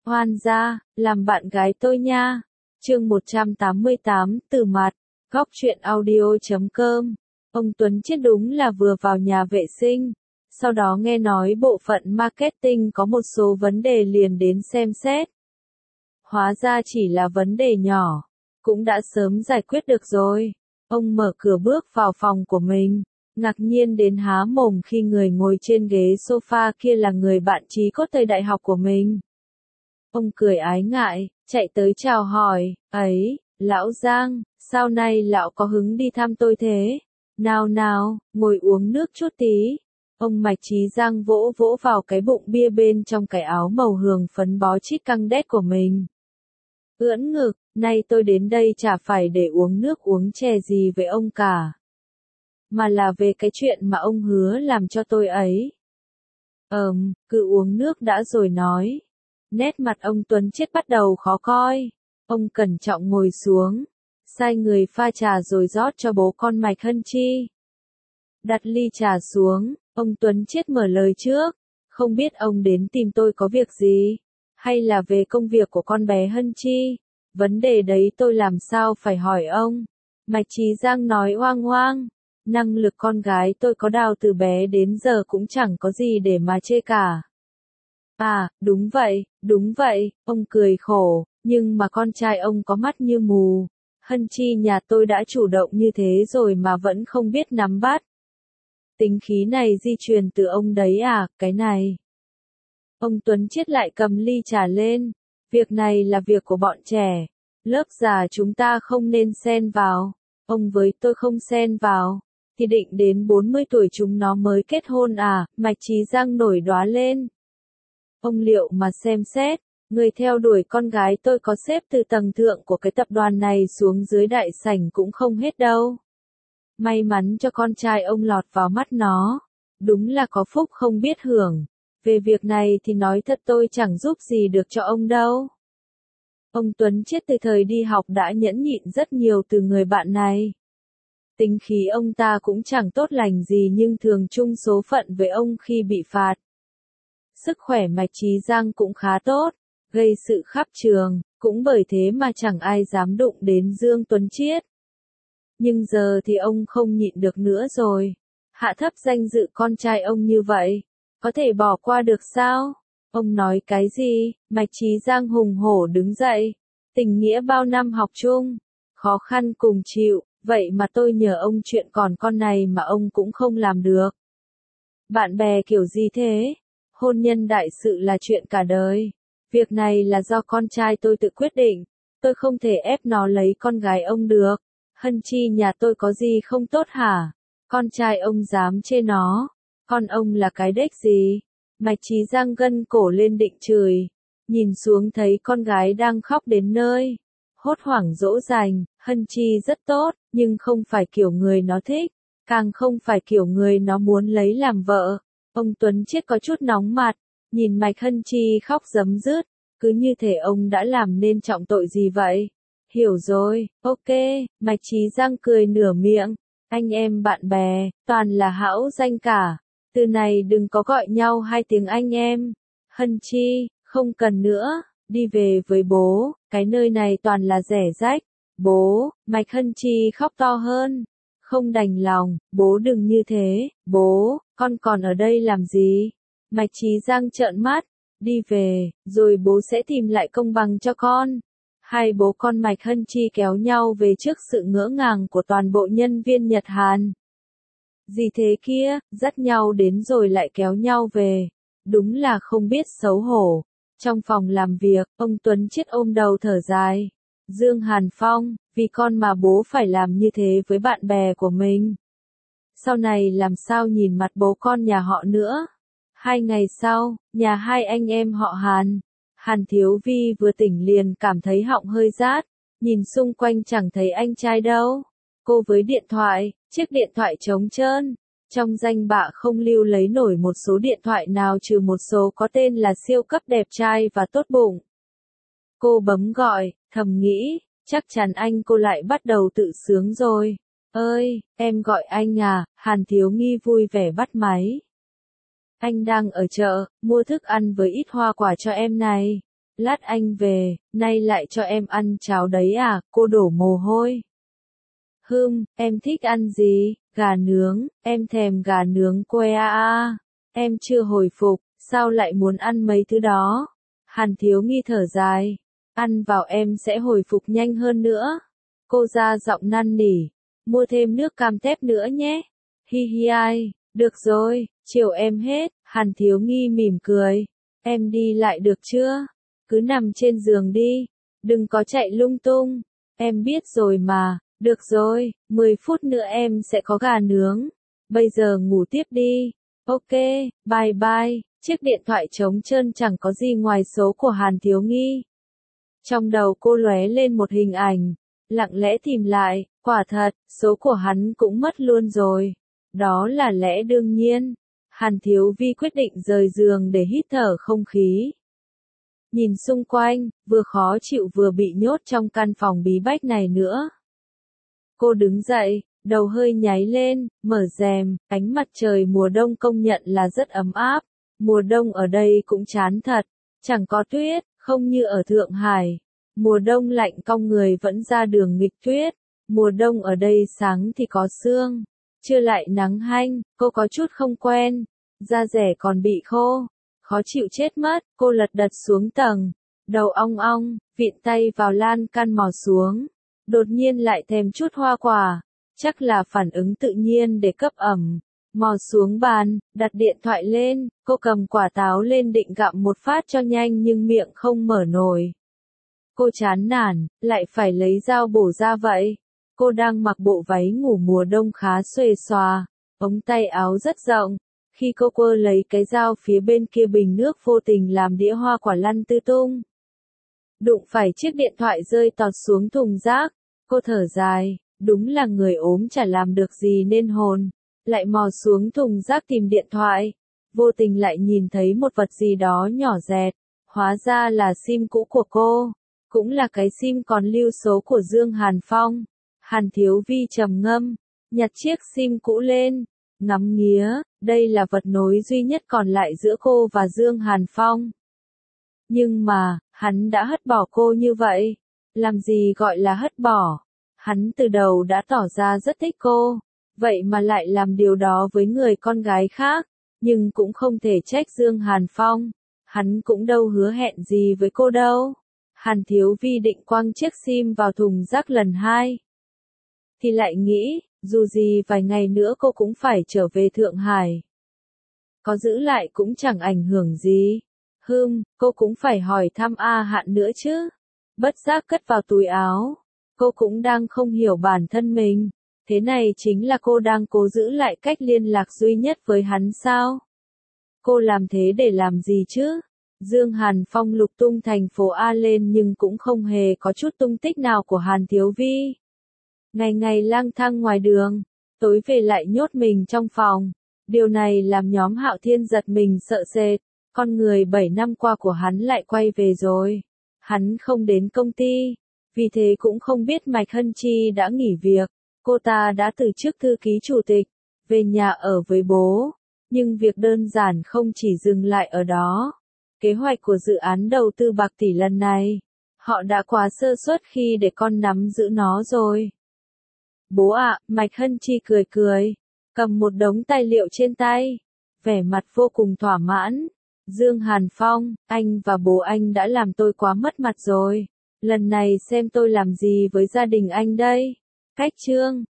Hoan gia, làm bạn gái tôi nha. Chương 188, từ mặt. Góc truyện audio.com. Ông Tuấn Chiết đúng là vừa vào nhà vệ sinh, sau đó nghe nói bộ phận marketing có một số vấn đề liền đến xem xét. Hóa ra chỉ là vấn đề nhỏ, cũng đã sớm giải quyết được rồi. Ông mở cửa bước vào phòng của mình, ngạc nhiên đến há mồm khi người ngồi trên ghế sofa kia là người bạn chí cốt thời đại học của mình. Ông cười ái ngại, chạy tới chào hỏi, ấy, lão Giang, sao nay lão có hứng đi thăm tôi thế? Nào nào, ngồi uống nước chút tí. Ông Mạch Chí Giang vỗ vỗ vào cái bụng bia bên trong cái áo màu hường phấn bó chít căng đét của mình. Ưỡn ngực, nay tôi đến đây chả phải để uống nước uống chè gì với ông cả, mà là về cái chuyện mà ông hứa làm cho tôi ấy. Cứ uống nước đã rồi nói. Nét mặt ông Tuấn Chiết bắt đầu khó coi. Ông cẩn trọng ngồi xuống, sai người pha trà rồi rót cho bố con Mạch Hân Chi. Đặt ly trà xuống, ông Tuấn Chiết mở lời trước. Không biết ông đến tìm tôi có việc gì, hay là về công việc của con bé Hân Chi? Vấn đề đấy tôi làm sao phải hỏi ông? Mạch Chí Giang nói oang oang. Năng lực con gái tôi có đào từ bé đến giờ cũng chẳng có gì để mà chê cả. À, đúng vậy, ông cười khổ, nhưng mà con trai ông có mắt như mù. Hân Chi nhà tôi đã chủ động như thế rồi mà vẫn không biết nắm bắt. Tính khí này di truyền từ ông đấy à, cái này. Ông Tuấn Chiết lại cầm ly trà lên. Việc này là việc của bọn trẻ. Lớp già chúng ta không nên xen vào. Ông với tôi không xen vào thì định đến 40 tuổi chúng nó mới kết hôn à? Mạch Chí Giang nổi đoá lên. Ông liệu mà xem xét, người theo đuổi con gái tôi có xếp từ tầng thượng của cái tập đoàn này xuống dưới đại sảnh cũng không hết đâu. May mắn cho con trai ông lọt vào mắt nó. Đúng là có phúc không biết hưởng. Về việc này thì nói thật tôi chẳng giúp gì được cho ông đâu. Ông Tuấn Chiết từ thời đi học đã nhẫn nhịn rất nhiều từ người bạn này. Tính khí ông ta cũng chẳng tốt lành gì nhưng thường chung số phận với ông khi bị phạt. Sức khỏe Mạch Chí Giang cũng khá tốt, gây sự khắp trường, cũng bởi thế mà chẳng ai dám đụng đến Dương Tuấn Chiết. Nhưng giờ thì ông không nhịn được nữa rồi. Hạ thấp danh dự con trai ông như vậy, có thể bỏ qua được sao? Ông nói cái gì? Mạch Chí Giang hùng hổ đứng dậy. Tình nghĩa bao năm học chung, khó khăn cùng chịu, vậy mà tôi nhờ ông chuyện còn con này mà ông cũng không làm được. Bạn bè kiểu gì thế? Hôn nhân đại sự là chuyện cả đời. Việc này là do con trai tôi tự quyết định. Tôi không thể ép nó lấy con gái ông được. Hân Chi nhà tôi có gì không tốt hả? Con trai ông dám chê nó. Con ông là cái đếch gì? Mạch Chí Giang gân cổ lên định chửi. Nhìn xuống thấy con gái đang khóc đến nơi. Hốt hoảng dỗ dành, Hân Chi rất tốt, nhưng không phải kiểu người nó thích. Càng không phải kiểu người nó muốn lấy làm vợ. Ông Tuấn Chiết có chút nóng mặt, nhìn Mạch Hân Chi khóc rấm rứt, cứ như thể ông đã làm nên trọng tội gì vậy. Hiểu rồi, ok, Mạch Chí Giang cười nửa miệng, anh em bạn bè, toàn là hão danh cả, từ này đừng có gọi nhau hai tiếng anh em. Hân Chi, không cần nữa, đi về với bố, cái nơi này toàn là rẻ rách. Bố, Mạch Hân Chi khóc to hơn. Không đành lòng, bố đừng như thế, bố, con còn ở đây làm gì? Mạch Chí Giang trợn mắt, đi về, rồi bố sẽ tìm lại công bằng cho con. Hai bố con Mạch Hân Chi kéo nhau về trước sự ngỡ ngàng của toàn bộ nhân viên Nhật Hàn. Gì thế kia, dắt nhau đến rồi lại kéo nhau về. Đúng là không biết xấu hổ. Trong phòng làm việc, ông Tuấn Chiết ôm đầu thở dài. Dương Hàn Phong, vì con mà bố phải làm như thế với bạn bè của mình. Sau này làm sao nhìn mặt bố con nhà họ nữa? 2 ngày sau, nhà hai anh em họ Hàn. Hàn Thiếu Vi vừa tỉnh liền cảm thấy họng hơi rát. Nhìn xung quanh chẳng thấy anh trai đâu. Cô với điện thoại, chiếc điện thoại trống trơn. Trong danh bạ không lưu lấy nổi một số điện thoại nào trừ một số có tên là siêu cấp đẹp trai và tốt bụng. Cô bấm gọi, thầm nghĩ, chắc chắn anh cô lại bắt đầu tự sướng rồi. Ơi, em gọi anh à? Hàn Thiếu Nghi vui vẻ bắt máy. Anh đang ở chợ, mua thức ăn với ít hoa quả cho em này. Lát anh về, nay lại cho em ăn cháo đấy à, cô đổ mồ hôi. Em thích ăn gì? Gà nướng, em thèm gà nướng que à. Em chưa hồi phục, sao lại muốn ăn mấy thứ đó? Hàn Thiếu Nghi thở dài, ăn vào em sẽ hồi phục nhanh hơn nữa. Cô ra giọng năn nỉ, mua thêm nước cam tép nữa nhé. Hi hi ai, được rồi, chiều em hết. Hàn Thiếu Nghi mỉm cười, em đi lại được chưa? Cứ nằm trên giường đi, đừng có chạy lung tung. Em biết rồi mà, được rồi, 10 phút nữa em sẽ có gà nướng. Bây giờ ngủ tiếp đi. Ok, bye bye. Chiếc điện thoại trống trơn chẳng có gì ngoài số của Hàn Thiếu Nghi. Trong đầu cô lóe lên một hình ảnh, lặng lẽ tìm lại, quả thật, số của hắn cũng mất luôn rồi. Đó là lẽ đương nhiên. Hàn Thiếu Vi quyết định rời giường để hít thở không khí. Nhìn xung quanh, vừa khó chịu vừa bị nhốt trong căn phòng bí bách này nữa. Cô đứng dậy, đầu hơi nháy lên, mở rèm, ánh mặt trời mùa đông công nhận là rất ấm áp. Mùa đông ở đây cũng chán thật, chẳng có tuyết, không như ở Thượng Hải. Mùa đông lạnh cong người vẫn ra đường nghịch tuyết. Mùa đông ở đây sáng thì có sương, trưa lại nắng hanh, cô có chút không quen. Da dẻ còn bị khô, khó chịu chết mất. Cô lật đật xuống tầng, đầu ong ong, vịn tay vào lan can mò xuống. Đột nhiên lại thèm chút hoa quả, chắc là phản ứng tự nhiên để cấp ẩm. Mò xuống bàn, đặt điện thoại lên, cô cầm quả táo lên định gặm một phát cho nhanh nhưng miệng không mở nổi. Cô chán nản, lại phải lấy dao bổ ra vậy. Cô đang mặc bộ váy ngủ mùa đông khá xuề xòa, ống tay áo rất rộng. Khi cô quơ lấy cái dao phía bên kia bình nước vô tình làm đĩa hoa quả lăn tứ tung. Đụng phải chiếc điện thoại rơi tọt xuống thùng rác. Cô thở dài, đúng là người ốm chả làm được gì nên hồn. Lại mò xuống thùng rác tìm điện thoại. Vô tình lại nhìn thấy một vật gì đó nhỏ dẹt. Hóa ra là sim cũ của cô. Cũng là cái sim còn lưu số của Dương Hàn Phong. Hàn Thiếu Vi trầm ngâm, nhặt chiếc sim cũ lên, ngắm nghía, đây là vật nối duy nhất còn lại giữa cô và Dương Hàn Phong. Nhưng mà, hắn đã hất bỏ cô như vậy. Làm gì gọi là hất bỏ? Hắn từ đầu đã tỏ ra rất thích cô, vậy mà lại làm điều đó với người con gái khác, nhưng cũng không thể trách Dương Hàn Phong. Hắn cũng đâu hứa hẹn gì với cô đâu. Hàn Thiếu Vi định quăng chiếc sim vào thùng rác lần 2. Thì lại nghĩ, dù gì vài ngày nữa cô cũng phải trở về Thượng Hải. Có giữ lại cũng chẳng ảnh hưởng gì. Cô cũng phải hỏi thăm A Hạn nữa chứ. Bất giác cất vào túi áo. Cô cũng đang không hiểu bản thân mình. Thế này chính là cô đang cố giữ lại cách liên lạc duy nhất với hắn sao? Cô làm thế để làm gì chứ? Dương Hàn Phong lục tung thành phố A lên nhưng cũng không hề có chút tung tích nào của Hàn Thiếu Vi. Ngày ngày lang thang ngoài đường, tối về lại nhốt mình trong phòng. Điều này làm nhóm Hạo Thiên giật mình sợ sệt. Con người 7 năm qua của hắn lại quay về rồi. Hắn không đến công ty, vì thế cũng không biết Mạch Hân Chi đã nghỉ việc. Cô ta đã từ chức thư ký chủ tịch, về nhà ở với bố. Nhưng việc đơn giản không chỉ dừng lại ở đó. Kế hoạch của dự án đầu tư bạc tỷ lần này, họ đã quá sơ suất khi để con nắm giữ nó rồi. Bố ạ, Mạch Hân Chi cười cười, cầm một đống tài liệu trên tay, vẻ mặt vô cùng thỏa mãn. Dương Hàn Phong, anh và bố anh đã làm tôi quá mất mặt rồi. Lần này xem tôi làm gì với gia đình anh đây. Cách chương